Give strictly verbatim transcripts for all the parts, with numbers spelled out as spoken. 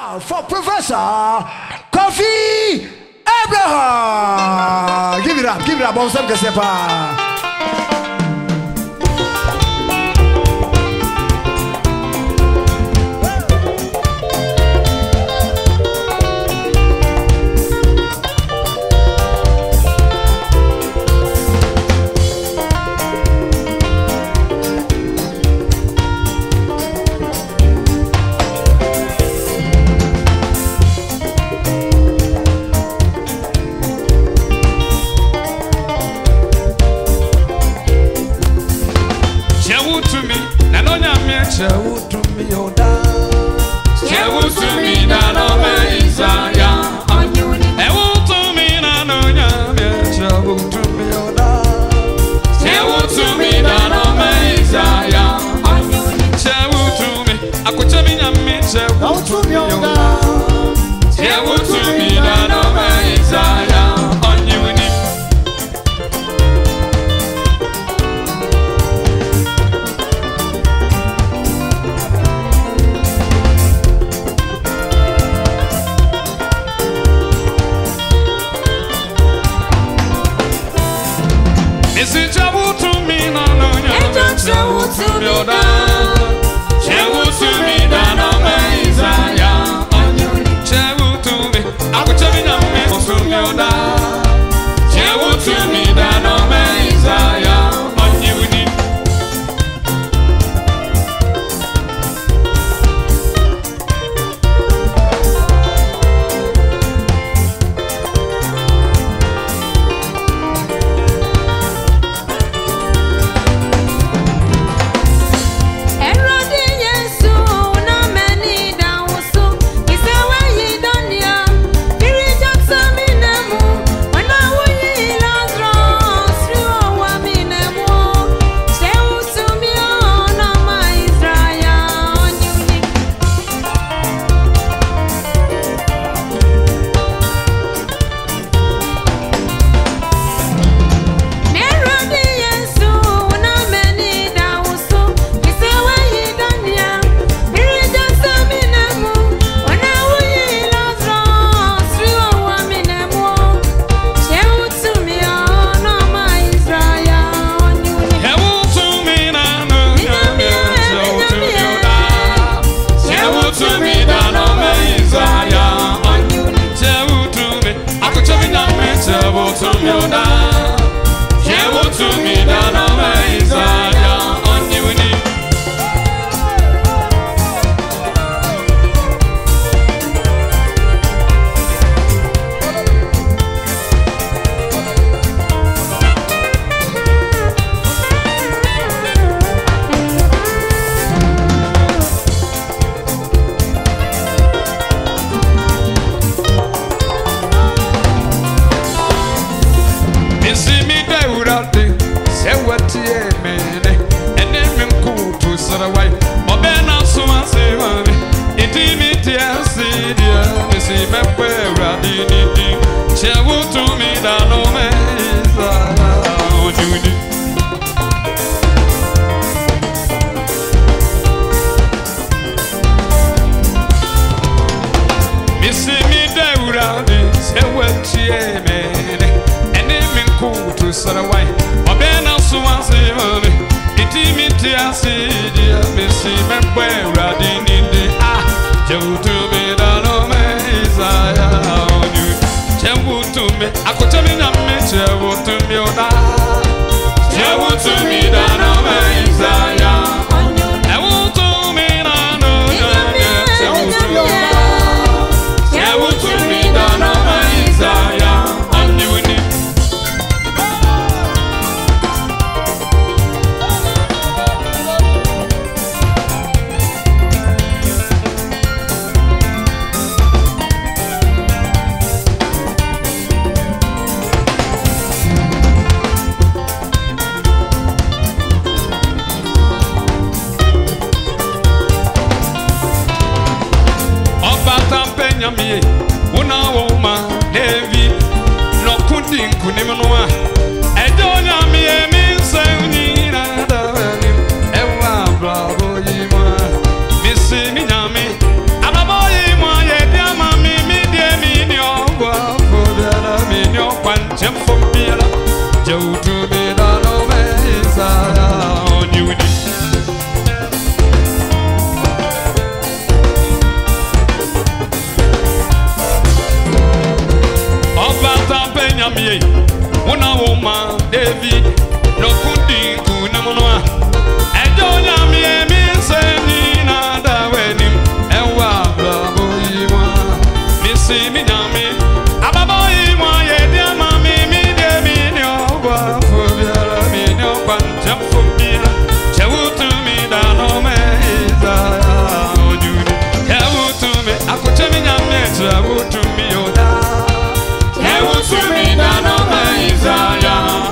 now for Professor Kofi Abraham. Give it up, give it up. On some Gasepa. Chewu to me oda, chewu to me na no me Isaiah. Chewu to me na no nyame, chewu to me oda, chewu to me na no me Isaiah. Chewu to me, akuche mi nyame, chewu to me oda, chewu to me na no me Isaiah. Chewu to me oda, chewu to me na no me Isaiah. Chewu to me, akuche mi nyame to me oda, chewu to me na no me Isaiah. Onyuni. Bravo, you, Missy, me, I'm a boy, Penyami, one woman, David, no kundi kunamoa. And Joyami, me saying, Nada wedding, and wa bravo, Missy Minami, Ababoy, my dear mammy, me, dear me, no, for the Mino, one jump for me, Chew to me, down on me, Chew to me, I could tell me, I'm to me, oh, Chew to me, down on me, Isaiah.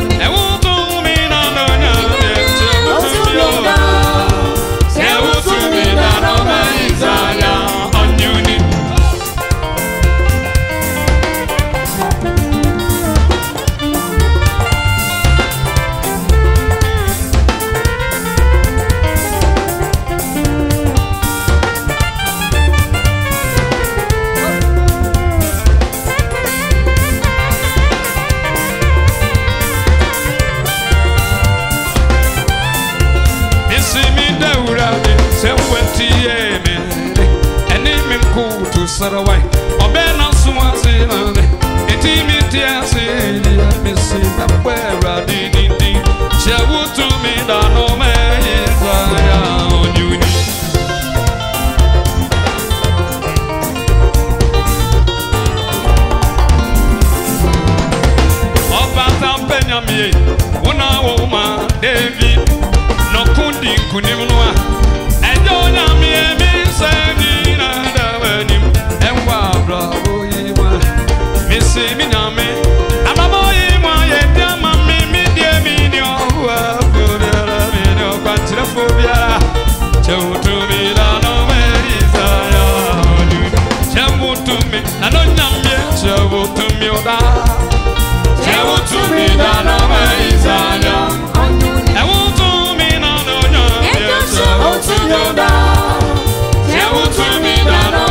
Saraway, or Ben Swazi, a team in Tiasi, Missy, where I did indeed. Shall would to me that no man is on you. Oh, Batam Penyami, one woman, David, no kundi kunimua, and don't yami, me saying. Missy Minami, Ababoy, my dear mammy, me dear me, no, Quantiphobia, Chew to me, no, Chew to me, I don't know, Chew to me, Chew to me, no, I want to me, no, Chew to me, Chew to me, no,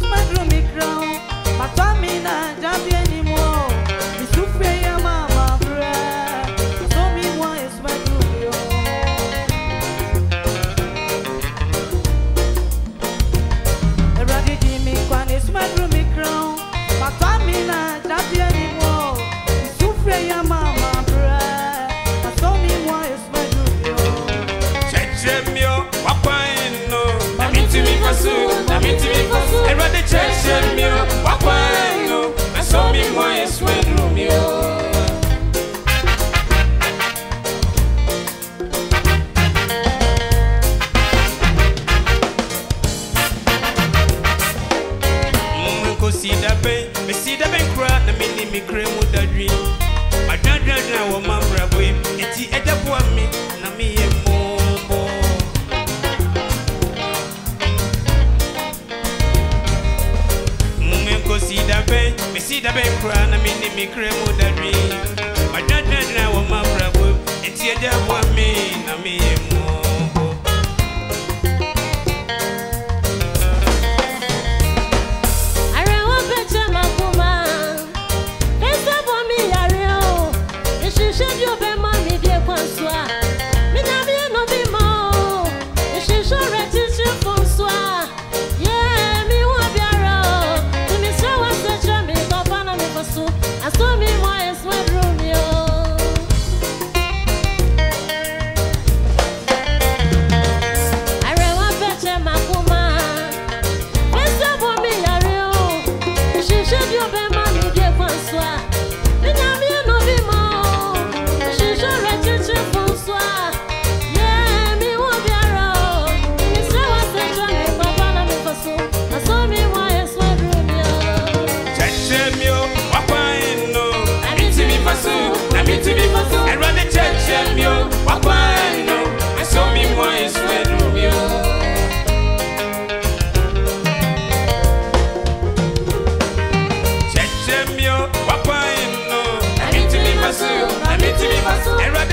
Eradi